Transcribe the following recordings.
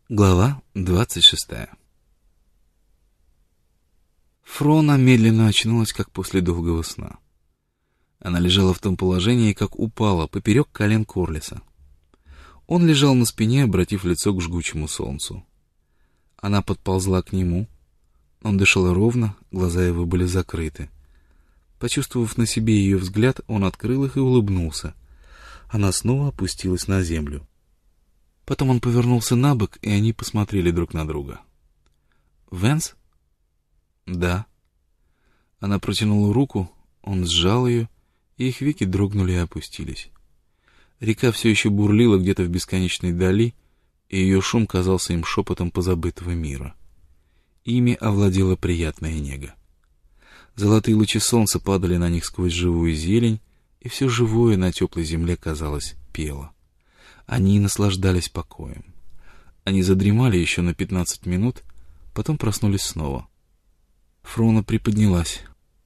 Глава 26. Фрона медленно очнулась, как после долгого сна. Она лежала в том положении, как упала, поперек колен Корлиса. Он лежал на спине, обратив лицо к жгучему солнцу. Она подползла к нему. Он дышал ровно, глаза его были закрыты. Почувствовав на себе ее взгляд, он открыл их и улыбнулся. Она снова опустилась на землю. Потом он повернулся на бок, и они посмотрели друг на друга. «Вэнс?» «Да». Она протянула руку, он сжал ее, и их веки дрогнули и опустились. Река все еще бурлила где-то в бесконечной дали, и ее шум казался им шепотом позабытого мира. Ими овладела приятная нега. Золотые лучи солнца падали на них сквозь живую зелень, и все живое на теплой земле, казалось, пело. Они наслаждались покоем. Они задремали еще на 15 минут, потом проснулись снова. Фрона приподнялась.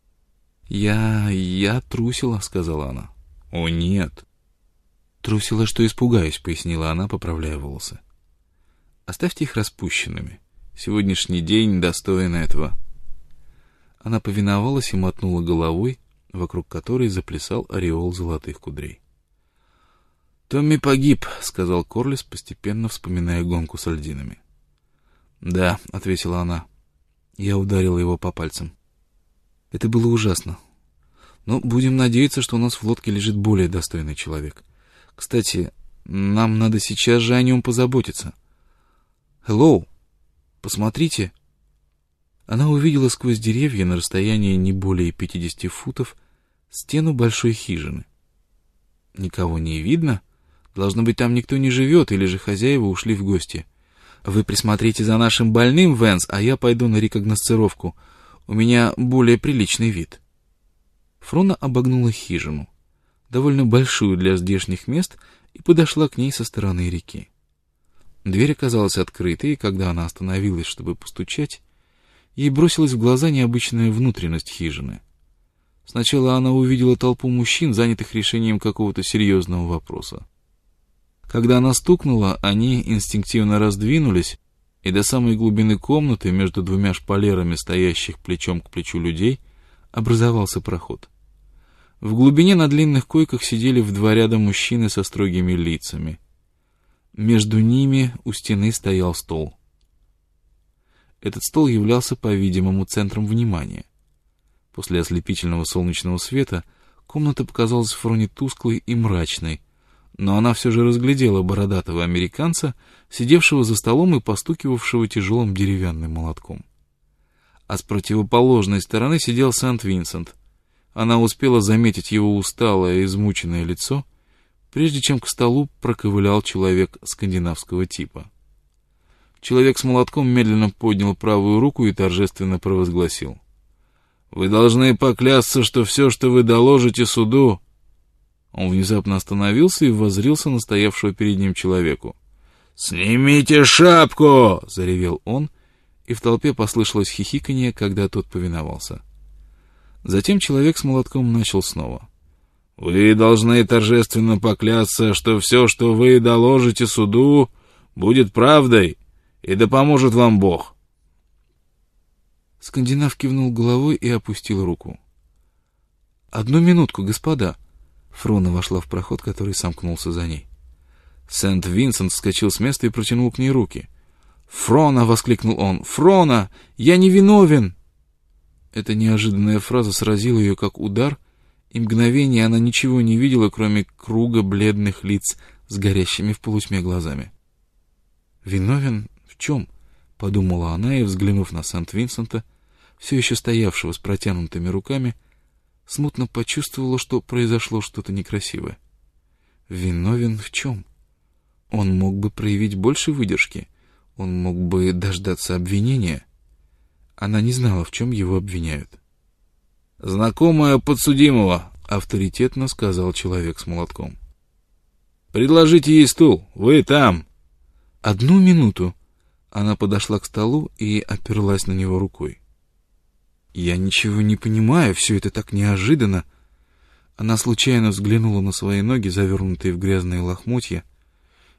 «Я трусила», — сказала она. «О, нет». «Трусила, что испугаюсь», — пояснила она, поправляя волосы. «Оставьте их распущенными. Сегодняшний день достоин этого». Она повиновалась и мотнула головой, вокруг которой заплясал ореол золотых кудрей. «Томми погиб», — сказал Корлис, постепенно вспоминая гонку с льдинами. «Да», — ответила она. Я ударила его по пальцам. Это было ужасно. Но будем надеяться, что у нас в лодке лежит более достойный человек. Кстати, нам надо сейчас же о нем позаботиться. «Хеллоу! Посмотрите!» Она увидела сквозь деревья на расстоянии не более 50 футов стену большой хижины. Никого не видно? Должно быть, там никто не живет, или же хозяева ушли в гости. Вы присмотрите за нашим больным, Вэнс, а я пойду на рекогносцировку. У меня более приличный вид. Фрона обогнула хижину, довольно большую для здешних мест, и подошла к ней со стороны реки. Дверь оказалась открытой, и когда она остановилась, чтобы постучать, ей бросилась в глаза необычная внутренность хижины. Сначала она увидела толпу мужчин, занятых решением какого-то серьезного вопроса. Когда она стукнула, они инстинктивно раздвинулись, и до самой глубины комнаты, между двумя шпалерами, стоящих плечом к плечу людей, образовался проход. В глубине на длинных койках сидели в два ряда мужчины со строгими лицами. Между ними у стены стоял стол. Этот стол являлся, по-видимому, центром внимания. После ослепительного солнечного света комната показалась Фроне тусклой и мрачной, но она все же разглядела бородатого американца, сидевшего за столом и постукивавшего тяжелым деревянным молотком. А с противоположной стороны сидел Сент-Винсент. Она успела заметить его усталое, измученное лицо, прежде чем к столу проковылял человек скандинавского типа. Человек с молотком медленно поднял правую руку и торжественно провозгласил: «Вы должны поклясться, что все, что вы доложите суду...» Он внезапно остановился и воззрился на стоявшего перед ним человеку. «Снимите шапку!» — заревел он, и в толпе послышалось хихиканье, когда тот повиновался. Затем человек с молотком начал снова. «Вы должны торжественно поклясться, что все, что вы доложите суду, будет правдой, и да поможет вам Бог». Скандинав кивнул головой и опустил руку. «Одну минутку, господа!» Фрона вошла в проход, который сомкнулся за ней. Сент-Винсент вскочил с места и протянул к ней руки. «Фрона!» — воскликнул он. «Фрона! Я не виновен!» Эта неожиданная фраза сразила ее как удар, и мгновение она ничего не видела, кроме круга бледных лиц с горящими в полутьме глазами. «Виновен в чем?» — подумала она, и, взглянув на Сент-Винсента, все еще стоявшего с протянутыми руками, смутно почувствовала, что произошло что-то некрасивое. Виновен в чем? Он мог бы проявить больше выдержки, он мог бы дождаться обвинения. Она не знала, в чем его обвиняют. «Знакомая подсудимого», — авторитетно сказал человек с молотком. «Предложите ей стул, вы там». «Одну минуту». Она подошла к столу и оперлась на него рукой. «Я ничего не понимаю, все это так неожиданно». Она случайно взглянула на свои ноги, завернутые в грязные лохмотья,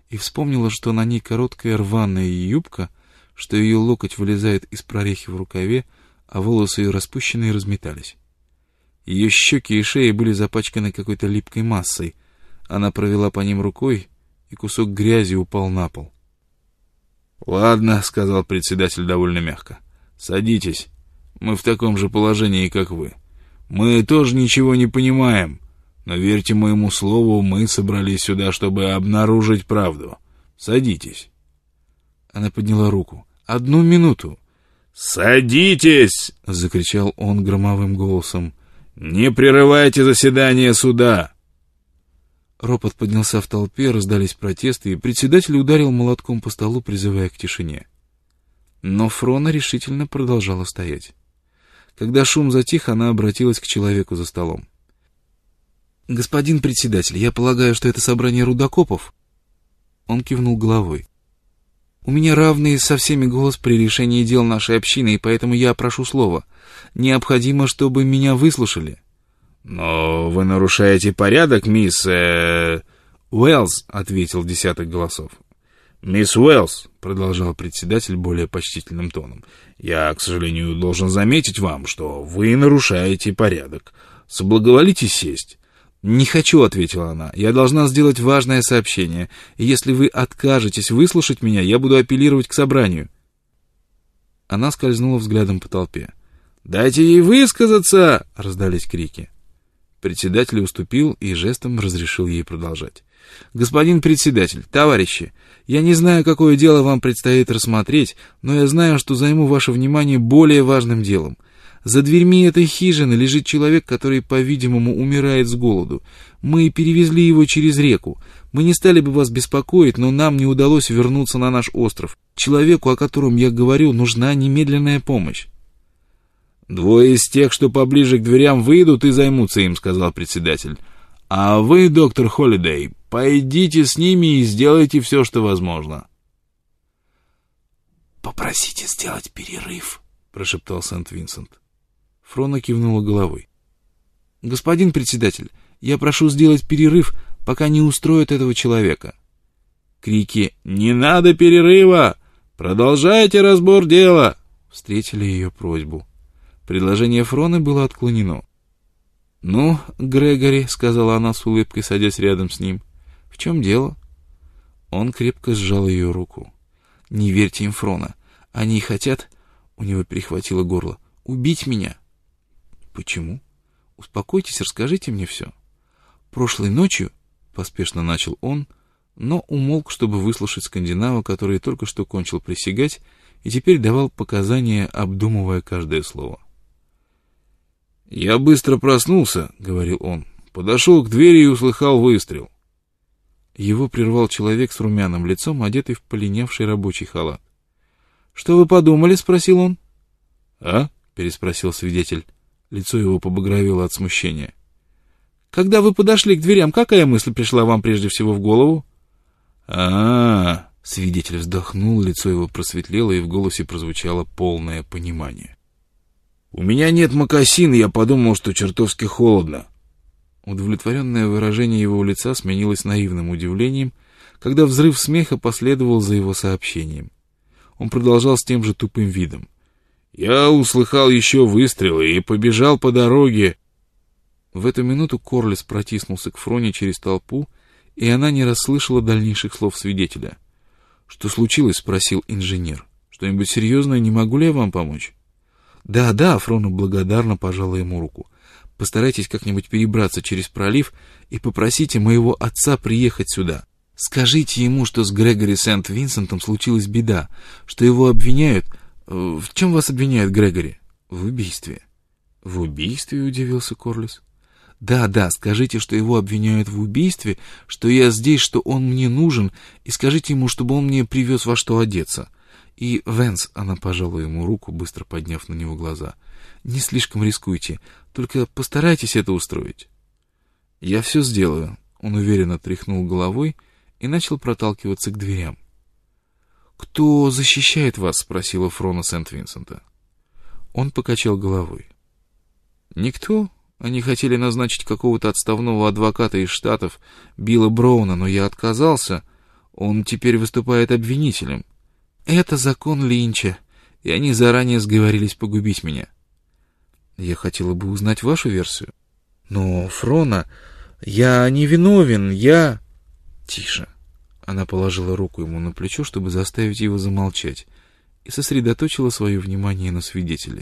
и вспомнила, что на ней короткая рваная юбка, что ее локоть вылезает из прорехи в рукаве, а волосы ее распущенные разметались. Ее щеки и шея были запачканы какой-то липкой массой. Она провела по ним рукой, и кусок грязи упал на пол. «Ладно», — сказал председатель довольно мягко. «Садитесь. Мы в таком же положении, как вы. Мы тоже ничего не понимаем, но верьте моему слову, мы собрались сюда, чтобы обнаружить правду. Садитесь». Она подняла руку. «Одну минуту». «Садитесь!» — закричал он громовым голосом. «Не прерывайте заседание суда!» Ропот поднялся в толпе, раздались протесты, и председатель ударил молотком по столу, призывая к тишине. Но Фрона решительно продолжала стоять. Когда шум затих, она обратилась к человеку за столом. «Господин председатель, я полагаю, что это собрание рудокопов?» Он кивнул головой. «У меня равный со всеми голос при решении дел нашей общины, и поэтому я прошу слова. Необходимо, чтобы меня выслушали». «Но вы нарушаете порядок, мисс... Уэллс», — ответил десяток голосов. «Мисс Уэллс», — продолжал председатель более почтительным тоном, «я, к сожалению, должен заметить вам, что вы нарушаете порядок. Соблаговолите сесть». «Не хочу», — ответила она. «Я должна сделать важное сообщение, и если вы откажетесь выслушать меня, я буду апеллировать к собранию». Она скользнула взглядом по толпе. «Дайте ей высказаться!» — раздались крики. Председатель уступил и жестом разрешил ей продолжать. «Господин председатель, товарищи, я не знаю, какое дело вам предстоит рассмотреть, но я знаю, что займу ваше внимание более важным делом. За дверьми этой хижины лежит человек, который, по-видимому, умирает с голоду. Мы перевезли его через реку. Мы не стали бы вас беспокоить, но нам не удалось вернуться на наш остров. Человеку, о котором я говорю, нужна немедленная помощь». «Двое из тех, что поближе к дверям, выйдут и займутся им», — сказал председатель. «А вы, доктор Холлидей, пойдите с ними и сделайте все, что возможно». «Попросите сделать перерыв», — прошептал Сент-Винсент. Фрона кивнула головой. «Господин председатель, я прошу сделать перерыв, пока не устроят этого человека». Крики «Не надо перерыва! Продолжайте разбор дела!» встретили ее просьбу. Предложение Фроны было отклонено. «Ну, Грегори», — сказала она с улыбкой, садясь рядом с ним, — «в чем дело?» Он крепко сжал ее руку. «Не верьте им, Фрона. Они хотят...» — у него перехватило горло. «Убить меня». «Почему? Успокойтесь, расскажите мне все». «Прошлой ночью...» — поспешно начал он, но умолк, чтобы выслушать скандинава, который только что кончил присягать и теперь давал показания, обдумывая каждое слово. «Я быстро проснулся», — говорил он, — «подошел к двери и услыхал выстрел». Его прервал человек с румяным лицом, одетый в полинявший рабочий халат. «Что вы подумали?» — спросил он. «А?» — переспросил свидетель. Лицо его побагровело от смущения. «Когда вы подошли к дверям, какая мысль пришла вам прежде всего в голову?» «А-а-а!» — свидетель вздохнул, лицо его просветлело, и в голосе прозвучало полное понимание. «У меня нет мокасин, и я подумал, что чертовски холодно». Удовлетворенное выражение его лица сменилось наивным удивлением, когда взрыв смеха последовал за его сообщением. Он продолжал с тем же тупым видом. «Я услыхал еще выстрелы и побежал по дороге». В эту минуту Корлис протиснулся к Фроне через толпу, и она не расслышала дальнейших слов свидетеля. «Что случилось?» — спросил инженер. «Что-нибудь серьезное? Не могу ли я вам помочь?» «Да», — Фрона благодарно пожала ему руку. «Постарайтесь как-нибудь перебраться через пролив и попросите моего отца приехать сюда. Скажите ему, что с Грегори Сент-Винсентом случилась беда, что его обвиняют... В чем вас обвиняют, Грегори?» «В убийстве». «В убийстве?» — удивился Корлис. «Да, скажите, что его обвиняют в убийстве, что я здесь, что он мне нужен, и скажите ему, чтобы он мне привез во что одеться. И, Венс», — она пожала ему руку, быстро подняв на него глаза, — «не слишком рискуйте, только постарайтесь это устроить». «Я все сделаю», — он уверенно тряхнул головой и начал проталкиваться к дверям. «Кто защищает вас?» — спросила Фрона Сент-Винсента. Он покачал головой. «Никто. Они хотели назначить какого-то отставного адвоката из Штатов, Билла Броуна, но я отказался. Он теперь выступает обвинителем. Это закон Линча, и они заранее сговорились погубить меня. Я хотела бы узнать вашу версию. Но, Фрона, я не виновен, я... Тише. Она положила руку ему на плечо, чтобы заставить его замолчать, и сосредоточила свое внимание на свидетеле.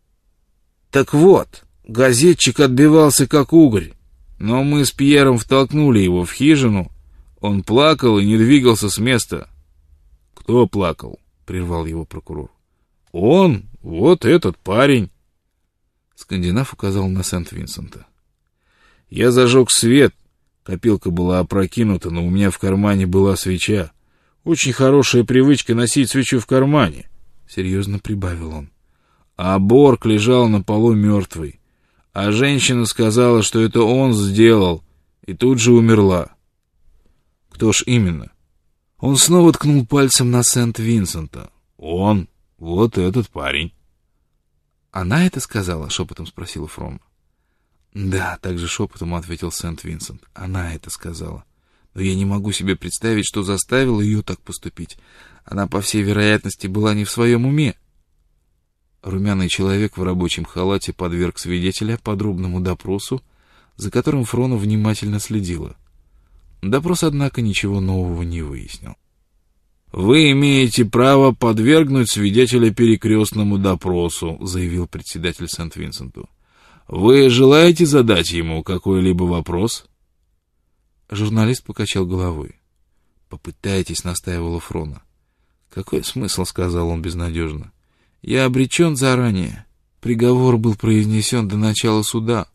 Так вот, газетчик отбивался как угорь, но мы с Пьером втолкнули его в хижину. Он плакал и не двигался с места. Кто плакал? Прервал его прокурор. Он, вот этот парень. Скандинав указал на Сент-Винсента. Я зажег свет. Копилка была опрокинута, но у меня в кармане была свеча. Очень хорошая привычка носить свечу в кармане, серьезно прибавил он. А Борг лежал на полу мертвый. А женщина сказала, что это он сделал, и тут же умерла. Кто ж именно? Он снова ткнул пальцем на Сент-Винсента. Он, вот этот парень. Она это сказала? Шепотом спросила Фрона. Да, также шепотом ответил Сент-Винсент. Она это сказала. Но я не могу себе представить, что заставило ее так поступить. Она, по всей вероятности, была не в своем уме. Румяный человек в рабочем халате подверг свидетеля подробному допросу, за которым Фрона внимательно следила. Допрос, однако, ничего нового не выяснил. «Вы имеете право подвергнуть свидетеля перекрестному допросу», заявил председатель Сент-Винсенту. «Вы желаете задать ему какой-либо вопрос?» Журналист покачал головой. «Попытайтесь», — настаивала Фрона. «Какой смысл?» — сказал он безнадежно. «Я обречен заранее. Приговор был произнесен до начала суда».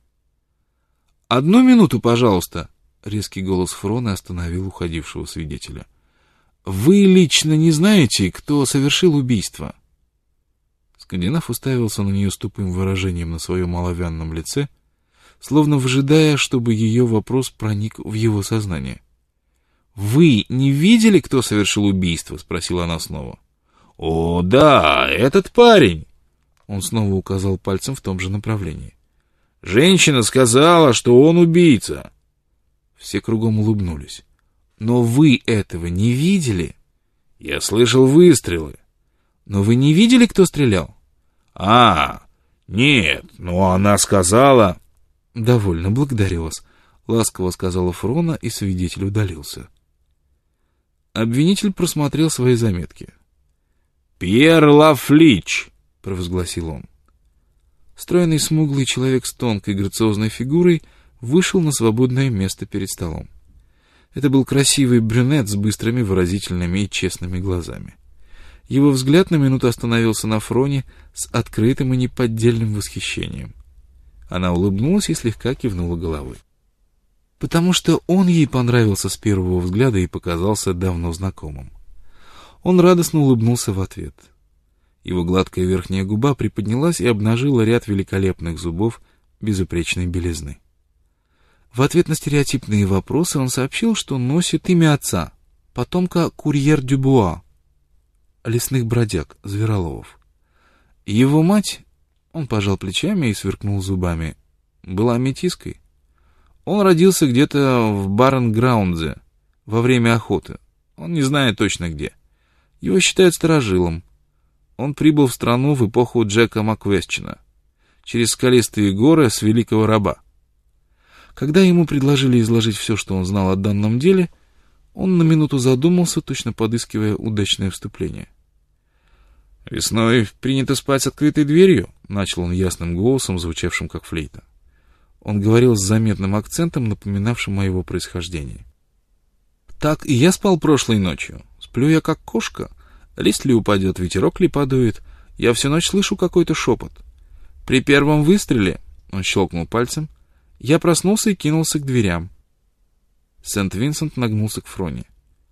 «Одну минуту, пожалуйста!» — резкий голос Фроны остановил уходившего свидетеля. «Вы лично не знаете, кто совершил убийство?» Скандинав уставился на нее с тупым выражением на своем оловянном лице, словно выжидая, чтобы ее вопрос проник в его сознание. «Вы не видели, кто совершил убийство?» — спросила она снова. «О, да, этот парень!» Он снова указал пальцем в том же направлении. «Женщина сказала, что он убийца!» Все кругом улыбнулись. «Но вы этого не видели?» «Я слышал выстрелы». «Но вы не видели, кто стрелял?» Нет, но она сказала...» «Довольно, благодарю вас», — ласково сказала Фрона, и свидетель удалился. Обвинитель просмотрел свои заметки. «Пьер Лафлич», — провозгласил он. Стройный смуглый человек с тонкой грациозной фигурой вышел на свободное место перед столом. Это был красивый брюнет с быстрыми, выразительными и честными глазами. Его взгляд на минуту остановился на Фроне с открытым и неподдельным восхищением. Она улыбнулась и слегка кивнула головой. Потому что он ей понравился с первого взгляда и показался давно знакомым. Он радостно улыбнулся в ответ. Его гладкая верхняя губа приподнялась и обнажила ряд великолепных зубов безупречной белизны. В ответ на стереотипные вопросы он сообщил, что носит имя отца, потомка Курьер-Дюбуа, лесных бродяг, звероловов. Его мать, он пожал плечами и сверкнул зубами, была метиской. Он родился где-то в Барренграунде во время охоты. Он не знает точно где. Его считают старожилом. Он прибыл в страну в эпоху Джека Маквестчена, через скалистые горы с Великого Раба. Когда ему предложили изложить все, что он знал о данном деле, он на минуту задумался, точно подыскивая удачное вступление. «Весной принято спать с открытой дверью», — начал он ясным голосом, звучавшим как флейта. Он говорил с заметным акцентом, напоминавшим о его происхождении. «Так и я спал прошлой ночью. Сплю я как кошка. Лист ли упадет, ветерок ли подует. Я всю ночь слышу какой-то шепот. При первом выстреле, — он щелкнул пальцем, — я проснулся и кинулся к дверям». Сент-Винсент нагнулся к Фроне.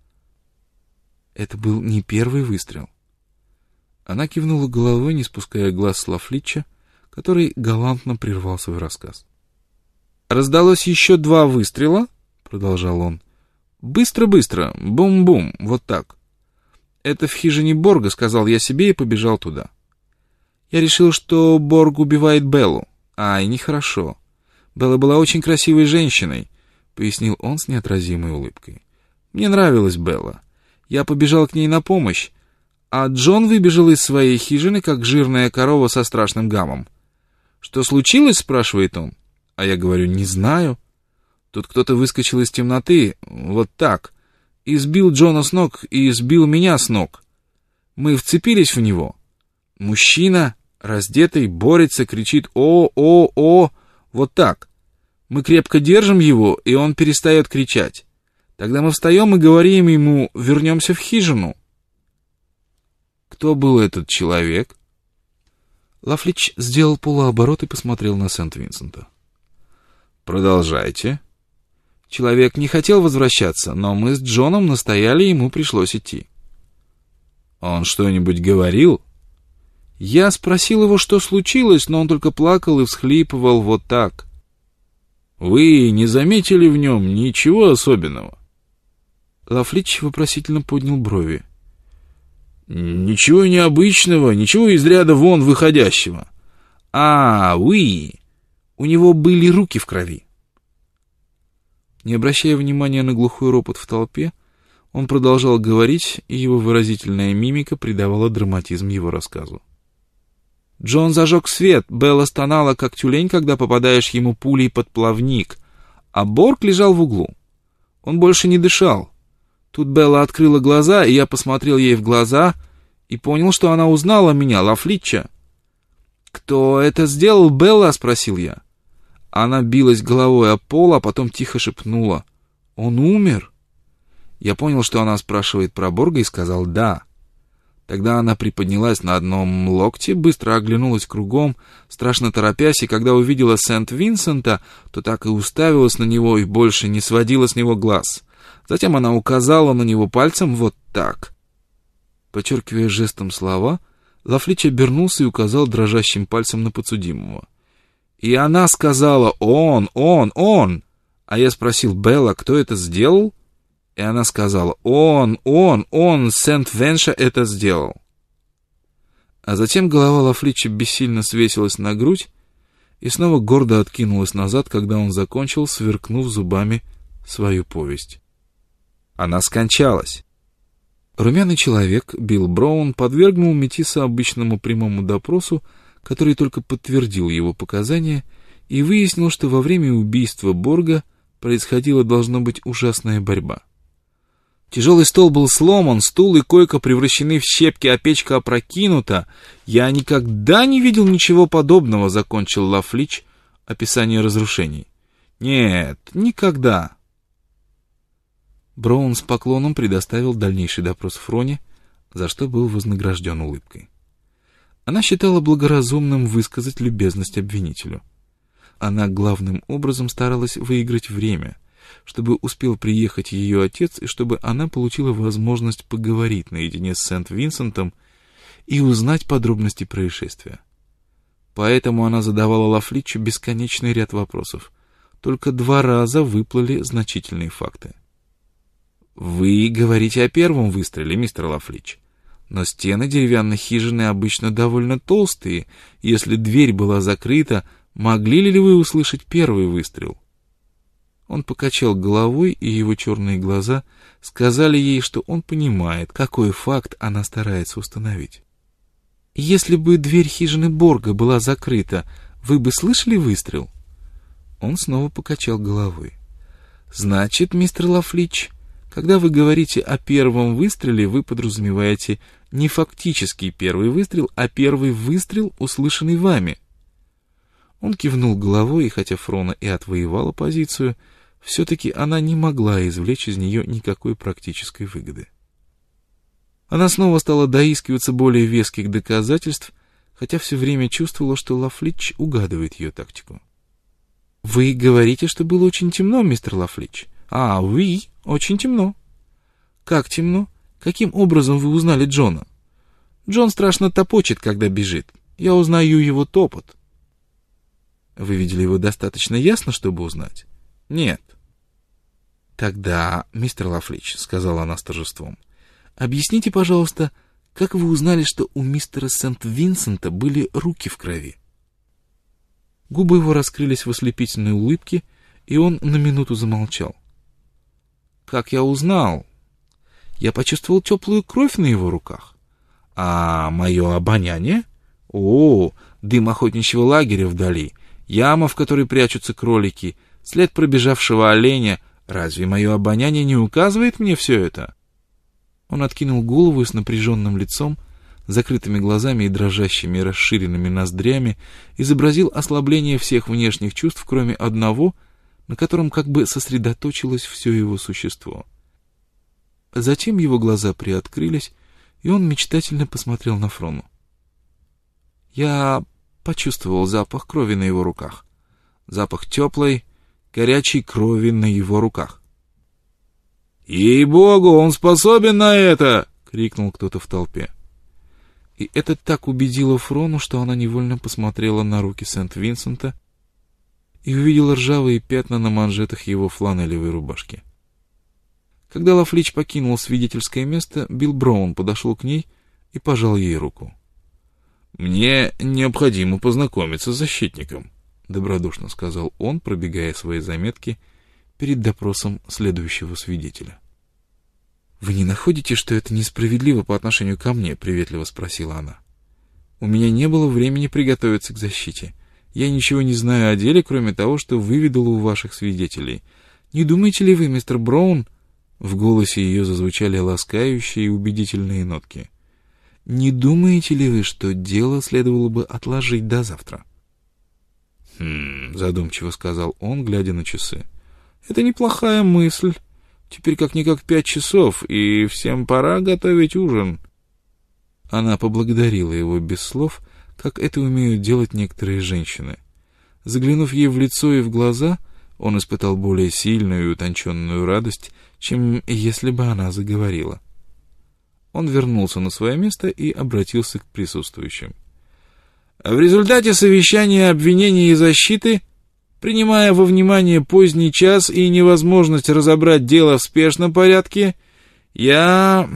«Это был не первый выстрел». Она кивнула головой, не спуская глаз с Лафлича, который галантно прервал свой рассказ. «Раздалось еще 2 выстрела», — продолжал он. «Быстро-быстро, бум-бум, вот так. Это в хижине Борга», — сказал я себе и побежал туда. Я решил, что Борг убивает Беллу. Ай, нехорошо. Белла была очень красивой женщиной, — пояснил он с неотразимой улыбкой. Мне нравилась Белла. Я побежал к ней на помощь, а Джон выбежал из своей хижины, как жирная корова со страшным гамом. «Что случилось?» — спрашивает он. А я говорю: «Не знаю». Тут кто-то выскочил из темноты, вот так, и сбил Джона с ног, и сбил меня с ног. Мы вцепились в него. Мужчина, раздетый, борется, кричит: «О, о, о!» Вот так. Мы крепко держим его, и он перестает кричать. Тогда мы встаем и говорим ему: «Вернемся в хижину». Кто был этот человек? Лафлич сделал полуоборот и посмотрел на Сент-Винсента. Продолжайте. Человек не хотел возвращаться, но мы с Джоном настояли, и ему пришлось идти. Он что-нибудь говорил? Я спросил его, что случилось, но он только плакал и всхлипывал вот так. Вы не заметили в нем ничего особенного? Лафлич вопросительно поднял брови. Ничего необычного, ничего из ряда вон выходящего. Уи! У него были руки в крови. Не обращая внимания на глухой ропот в толпе, он продолжал говорить, и его выразительная мимика придавала драматизм его рассказу. Джон зажег свет, Белла стонала, как тюлень, когда попадаешь ему пулей под плавник, а Борг лежал в углу. Он больше не дышал. Тут Белла открыла глаза, и я посмотрел ей в глаза и понял, что она узнала меня, Лафлича. «Кто это сделал, Белла?» — спросил я. Она билась головой о пол, а потом тихо шепнула: «Он умер?» Я понял, что она спрашивает про Борга, и сказал «да». Тогда она приподнялась на одном локте, быстро оглянулась кругом, страшно торопясь, и когда увидела Сент-Винсента, то так и уставилась на него и больше не сводила с него глаз. Затем она указала на него пальцем вот так. Подчеркивая жестом слова, Лафлич обернулся и указал дрожащим пальцем на подсудимого. И она сказала: «Он! А я спросил: «Белла, кто это сделал?» И она сказала: «Он, Сент-Венша это сделал». А затем голова Лафлича бессильно свесилась на грудь и снова гордо откинулась назад, когда он закончил, сверкнув зубами свою повесть. Она скончалась. Румяный человек, Билл Браун, подвергнул Метиса обычному прямому допросу, который только подтвердил его показания и выяснил, что во время убийства Борга происходила, должно быть, ужасная борьба. Тяжелый стол был сломан, стул и койка превращены в щепки, а печка опрокинута. Я никогда не видел ничего подобного, закончил Лафлич описание разрушений. Нет, никогда. Браун с поклоном предоставил дальнейший допрос Фроне, за что был вознагражден улыбкой. Она считала благоразумным высказать любезность обвинителю. Она главным образом старалась выиграть время, чтобы успел приехать ее отец и чтобы она получила возможность поговорить наедине с Сент-Винсентом и узнать подробности происшествия. Поэтому она задавала Лафличу бесконечный ряд вопросов. Только 2 раза выплыли значительные факты. «Вы говорите о первом выстреле, мистер Лафлич, но стены деревянной хижины обычно довольно толстые. Если дверь была закрыта, могли ли вы услышать первый выстрел?» Он покачал головой, и его черные глаза сказали ей, что он понимает, какой факт она старается установить. «Если бы дверь хижины Борга была закрыта, вы бы слышали выстрел?» Он снова покачал головой. «Значит, мистер Лафлич, когда вы говорите о первом выстреле, вы подразумеваете не фактический первый выстрел, а первый выстрел, услышанный вами». Он кивнул головой, и хотя Фрона и отвоевала позицию, все-таки она не могла извлечь из нее никакой практической выгоды. Она снова стала доискиваться более веских доказательств, хотя все время чувствовала, что Лафлич угадывает ее тактику. «Вы говорите, что было очень темно, мистер Лафлич?» «Oui, очень темно». «Как темно? Каким образом вы узнали Джона?» «Джон страшно топочет, когда бежит. Я узнаю его топот». «Вы видели его достаточно ясно, чтобы узнать?» «Нет». «Тогда, мистер Лафлич, — сказала она с торжеством, — объясните, пожалуйста, как вы узнали, что у мистера Сент-Винсента были руки в крови?» Губы его раскрылись в ослепительной улыбке, и он на минуту замолчал. «Как я узнал? Я почувствовал теплую кровь на его руках. А мое обоняние? О, дым охотничьего лагеря вдали, яма, в которой прячутся кролики, след пробежавшего оленя. Разве мое обоняние не указывает мне все это? Он откинул голову и с напряженным лицом, закрытыми глазами и дрожащими расширенными ноздрями изобразил ослабление всех внешних чувств, кроме одного, на котором как бы сосредоточилось все его существо. Затем его глаза приоткрылись, и он мечтательно посмотрел на Фрону. Я почувствовал запах крови на его руках. Запах теплой, горячей крови на его руках. «Ей-богу, он способен на это!» — крикнул кто-то в толпе. И это так убедило Фрону, что она невольно посмотрела на руки Сент-Винсента и увидела ржавые пятна на манжетах его фланелевой рубашки. Когда Лафлич покинул свидетельское место, Билл Браун подошел к ней и пожал ей руку. «Мне необходимо познакомиться с защитником», — добродушно сказал он, пробегая свои заметки перед допросом следующего свидетеля. «Вы не находите, что это несправедливо по отношению ко мне?» — приветливо спросила она. «У меня не было времени приготовиться к защите. Я ничего не знаю о деле, кроме того, что выведала у ваших свидетелей. Не думаете ли вы, мистер Браун...» В голосе ее зазвучали ласкающие и убедительные нотки. «Не думаете ли вы, что дело следовало бы отложить до завтра?» Задумчиво сказал он, глядя на часы. «Это неплохая мысль. Теперь как-никак 5 часов, и всем пора готовить ужин». Она поблагодарила его без слов, как это умеют делать некоторые женщины. Заглянув ей в лицо и в глаза, он испытал более сильную и утонченную радость, чем если бы она заговорила. Он вернулся на свое место и обратился к присутствующим. «В результате совещания обвинения и защиты, принимая во внимание поздний час и невозможность разобрать дело в спешном порядке, я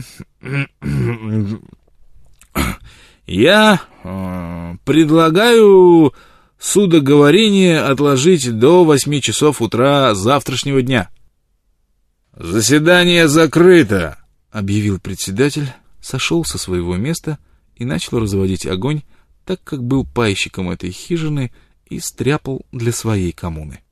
предлагаю судоговорение отложить до 8 часов утра завтрашнего дня». «Заседание закрыто», — объявил председатель, сошел со своего места и начал разводить огонь, так как был пайщиком этой хижины и стряпал для своей коммуны.